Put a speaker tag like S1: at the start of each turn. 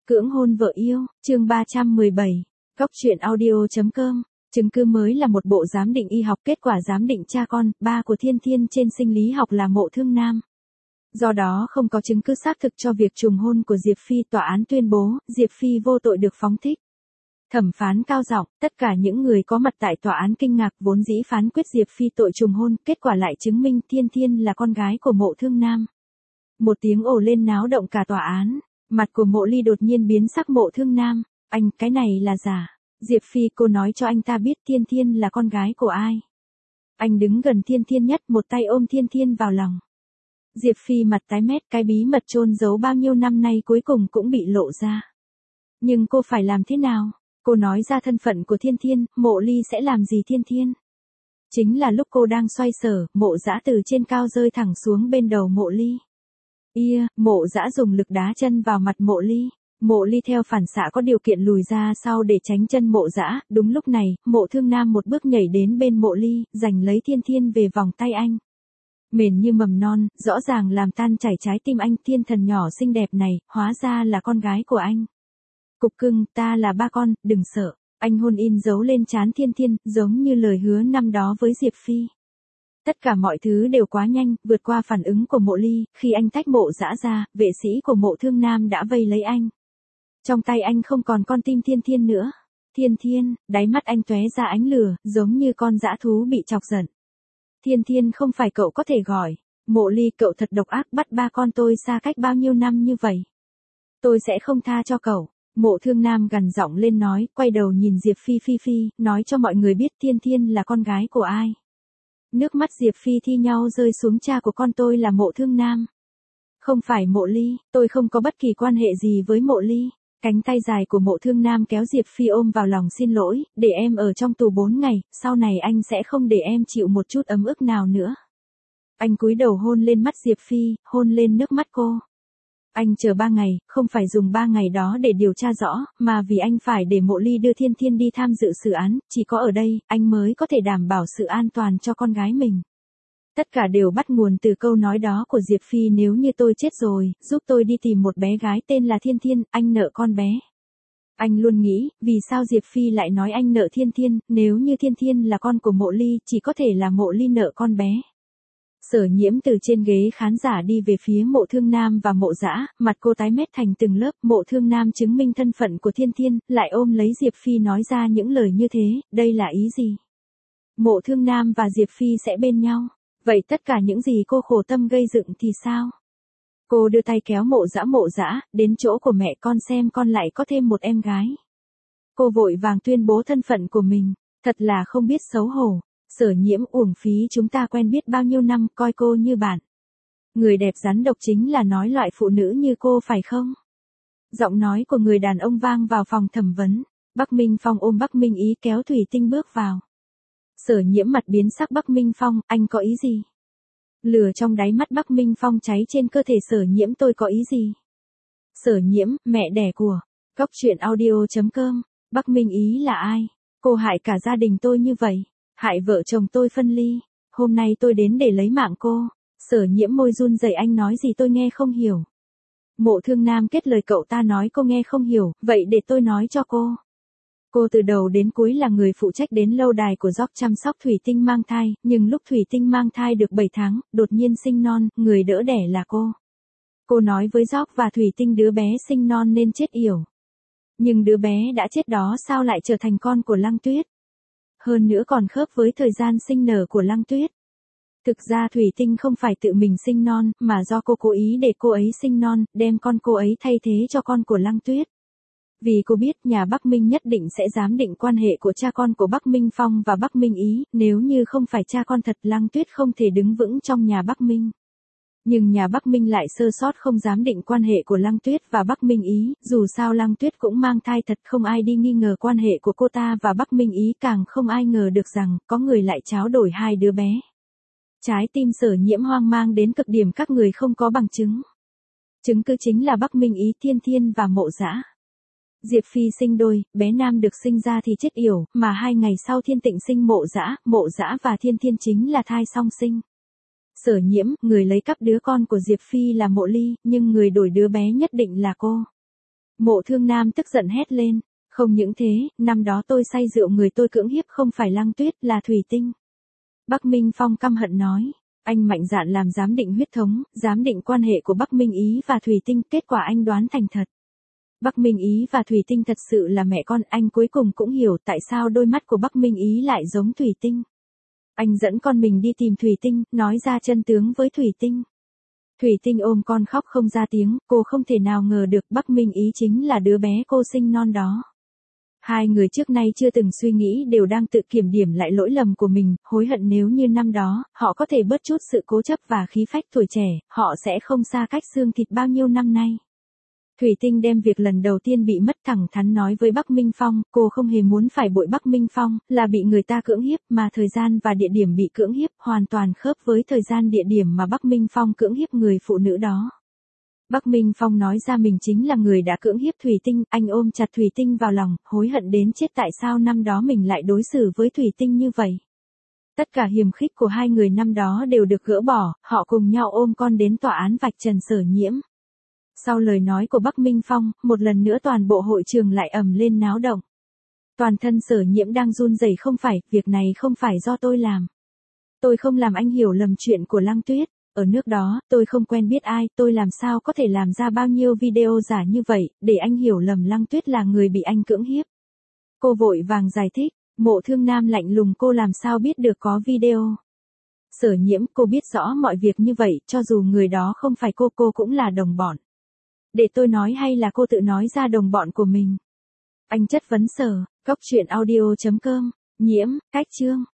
S1: Cưỡng hôn vợ yêu, chương 317. Góc truyện audio.com. Chứng cứ mới là một bộ giám định y học, kết quả giám định cha con, ba của Thiên Thiên trên sinh lý học là Mộ Thương Nam. Do đó không có chứng cứ xác thực cho việc trùng hôn của Diệp Phi, tòa án tuyên bố, Diệp Phi vô tội được phóng thích. Thẩm phán cao giọng, tất cả những người có mặt tại tòa án kinh ngạc, vốn dĩ phán quyết Diệp Phi tội trùng hôn, kết quả lại chứng minh Thiên Thiên là con gái của Mộ Thương Nam. Một tiếng ồ lên náo động cả tòa án. Mặt của Mộ Ly đột nhiên biến sắc. Mộ Thương Nam, anh, cái này là giả. Diệp Phi, cô nói cho anh ta biết Thiên Thiên là con gái của ai. Anh đứng gần Thiên Thiên nhất, một tay ôm Thiên Thiên vào lòng. Diệp Phi mặt tái mét, cái bí mật chôn giấu bao nhiêu năm nay cuối cùng cũng bị lộ ra. Nhưng cô phải làm thế nào? Cô nói ra thân phận của Thiên Thiên, Mộ Ly sẽ làm gì Thiên Thiên? Chính là lúc cô đang xoay sở, Mộ Dã từ trên cao rơi thẳng xuống bên đầu Mộ Ly. Mộ Dã dùng lực đá chân vào mặt Mộ Ly. Mộ Ly theo phản xạ có điều kiện lùi ra sau để tránh chân Mộ Dã. Đúng lúc này, Mộ Thương Nam một bước nhảy đến bên Mộ Ly, giành lấy Thiên Thiên về vòng tay anh. Mềm như mầm non, rõ ràng làm tan chảy trái tim anh. Thiên thần nhỏ xinh đẹp này, hóa ra là con gái của anh. Cục cưng, ta là ba con, đừng sợ. Anh hôn in dấu lên trán Thiên Thiên, giống như lời hứa năm đó với Diệp Phi. Tất cả mọi thứ đều quá nhanh, vượt qua phản ứng của Mộ Ly. Khi anh tách Mộ Dã ra, vệ sĩ của Mộ Thương Nam đã vây lấy anh. Trong tay anh không còn con tim Thiên Thiên nữa. Thiên Thiên, đáy mắt anh tóe ra ánh lửa, giống như con dã thú bị chọc giận. Thiên Thiên, không phải cậu có thể gọi. Mộ Ly, cậu thật độc ác, bắt ba con tôi xa cách bao nhiêu năm như vậy. Tôi sẽ không tha cho cậu. Mộ Thương Nam gằn giọng lên nói, quay đầu nhìn Diệp Phi, nói cho mọi người biết Thiên Thiên là con gái của ai. Nước mắt Diệp Phi thi nhau rơi xuống. Cha của con tôi là Mộ Thương Nam. Không phải Mộ Ly, tôi không có bất kỳ quan hệ gì với Mộ Ly. Cánh tay dài của Mộ Thương Nam kéo Diệp Phi ôm vào lòng. Xin lỗi, để em ở trong tù 4 ngày, sau này anh sẽ không để em chịu một chút ấm ức nào nữa. Anh cúi đầu hôn lên mắt Diệp Phi, hôn lên nước mắt cô. Anh chờ 3 ngày, không phải dùng 3 ngày đó để điều tra rõ, mà vì anh phải để Mộ Ly đưa Thiên Thiên đi tham dự xử án, chỉ có ở đây, anh mới có thể đảm bảo sự an toàn cho con gái mình. Tất cả đều bắt nguồn từ câu nói đó của Diệp Phi, nếu như tôi chết rồi, giúp tôi đi tìm một bé gái tên là Thiên Thiên, anh nợ con bé. Anh luôn nghĩ, vì sao Diệp Phi lại nói anh nợ Thiên Thiên, nếu như Thiên Thiên là con của Mộ Ly, chỉ có thể là Mộ Ly nợ con bé. Sở Nhiễm từ trên ghế khán giả đi về phía Mộ Thương Nam và Mộ Dã, mặt cô tái mét thành từng lớp. Mộ Thương Nam chứng minh thân phận của Thiên Thiên, lại ôm lấy Diệp Phi nói ra những lời như thế, đây là ý gì? Mộ Thương Nam và Diệp Phi sẽ bên nhau, vậy tất cả những gì cô khổ tâm gây dựng thì sao? Cô đưa tay kéo Mộ Dã, đến chỗ của mẹ con xem con lại có thêm một em gái. Cô vội vàng tuyên bố thân phận của mình, thật là không biết xấu hổ. Sở Nhiễm, uổng phí chúng ta quen biết bao nhiêu năm, coi cô như bạn. Người đẹp rắn độc chính là nói loại phụ nữ như cô phải không? Giọng nói của người đàn ông vang vào phòng thẩm vấn. Bắc Minh Phong ôm Bắc Minh Ý kéo Thủy Tinh bước vào. Sở Nhiễm mặt biến sắc. Bắc Minh Phong, anh có ý gì? Lửa trong đáy mắt Bắc Minh Phong cháy trên cơ thể Sở Nhiễm. Tôi có ý gì? Sở Nhiễm, mẹ đẻ của. Góc truyện audio.com. Bắc Minh Ý là ai? Cô hại cả gia đình tôi như vậy. Hại vợ chồng tôi phân ly. Hôm nay tôi đến để lấy mạng cô. Sở Nhiễm môi run rẩy, anh nói gì tôi nghe không hiểu. Mộ Thương Nam kết lời, cậu ta nói cô nghe không hiểu, vậy để tôi nói cho cô. Cô từ đầu đến cuối là người phụ trách đến lâu đài của Jock chăm sóc Thủy Tinh mang thai, nhưng lúc Thủy Tinh mang thai được 7 tháng, đột nhiên sinh non, người đỡ đẻ là cô. Cô nói với Jock và Thủy Tinh đứa bé sinh non nên chết yểu. Nhưng đứa bé đã chết đó sao lại trở thành con của Lăng Tuyết? Hơn nữa còn khớp với thời gian sinh nở của Lăng Tuyết. Thực ra Thủy Tinh không phải tự mình sinh non, mà do cô cố ý để cô ấy sinh non, đem con cô ấy thay thế cho con của Lăng Tuyết. Vì cô biết nhà Bắc Minh nhất định sẽ giám định quan hệ của cha con của Bắc Minh Phong và Bắc Minh Ý, nếu như không phải cha con thật Lăng Tuyết không thể đứng vững trong nhà Bắc Minh. Nhưng nhà Bắc Minh lại sơ sót không giám định quan hệ của Lăng Tuyết và Bắc Minh Ý, dù sao Lăng Tuyết cũng mang thai thật, không ai đi nghi ngờ quan hệ của cô ta và Bắc Minh Ý, càng không ai ngờ được rằng có người lại tráo đổi hai đứa bé. Trái tim Sở Nhiễm hoang mang đến cực điểm, các người không có bằng chứng. Chứng cứ chính là Bắc Minh Ý, Thiên Thiên và Mộ Dã. Diệp Phi sinh đôi, bé Nam được sinh ra thì chết yểu, mà 2 ngày sau Thiên Tịnh sinh Mộ Dã và Thiên Thiên chính là thai song sinh. Sở Nhiễm, người lấy cắp đứa con của Diệp Phi là Mộ Ly, nhưng người đổi đứa bé nhất định là cô. Mộ Thương Nam tức giận hét lên. Không những thế, năm đó tôi say rượu người tôi cưỡng hiếp không phải Lăng Tuyết là Thủy Tinh. Bắc Minh Phong căm hận nói. Anh mạnh dạn làm giám định huyết thống, giám định quan hệ của Bắc Minh Ý và Thủy Tinh, kết quả anh đoán thành thật. Bắc Minh Ý và Thủy Tinh thật sự là mẹ con, anh cuối cùng cũng hiểu tại sao đôi mắt của Bắc Minh Ý lại giống Thủy Tinh. Anh dẫn con mình đi tìm Thủy Tinh, nói ra chân tướng với Thủy Tinh. Thủy Tinh ôm con khóc không ra tiếng, cô không thể nào ngờ được Bắc Minh Ý chính là đứa bé cô sinh non đó. Hai người trước nay chưa từng suy nghĩ đều đang tự kiểm điểm lại lỗi lầm của mình, hối hận nếu như năm đó, họ có thể bớt chút sự cố chấp và khí phách tuổi trẻ, họ sẽ không xa cách xương thịt bao nhiêu năm nay. Thủy Tinh đem việc lần đầu tiên bị mất thẳng thắn nói với Bắc Minh Phong, cô không hề muốn phải bội Bắc Minh Phong, là bị người ta cưỡng hiếp mà thời gian và địa điểm bị cưỡng hiếp hoàn toàn khớp với thời gian địa điểm mà Bắc Minh Phong cưỡng hiếp người phụ nữ đó. Bắc Minh Phong nói ra mình chính là người đã cưỡng hiếp Thủy Tinh, anh ôm chặt Thủy Tinh vào lòng, hối hận đến chết tại sao năm đó mình lại đối xử với Thủy Tinh như vậy. Tất cả hiềm khích của hai người năm đó đều được gỡ bỏ, họ cùng nhau ôm con đến tòa án vạch trần Sở Nhiễm. Sau lời nói của Bắc Minh Phong, một lần nữa toàn bộ hội trường lại ầm lên náo động. Toàn thân Sở Nhiễm đang run rẩy, không phải, việc này không phải do tôi làm. Tôi không làm anh hiểu lầm chuyện của Lăng Tuyết. Ở nước đó, tôi không quen biết ai, tôi làm sao có thể làm ra bao nhiêu video giả như vậy, để anh hiểu lầm Lăng Tuyết là người bị anh cưỡng hiếp. Cô vội vàng giải thích, Mộ Thương Nam lạnh lùng, cô làm sao biết được có video. Sở Nhiễm, cô biết rõ mọi việc như vậy, cho dù người đó không phải cô cũng là đồng bọn. Để tôi nói hay là cô tự nói ra đồng bọn của mình? Anh chất vấn Sở. Cốc truyện audio.com. Nhiễm, cách chương.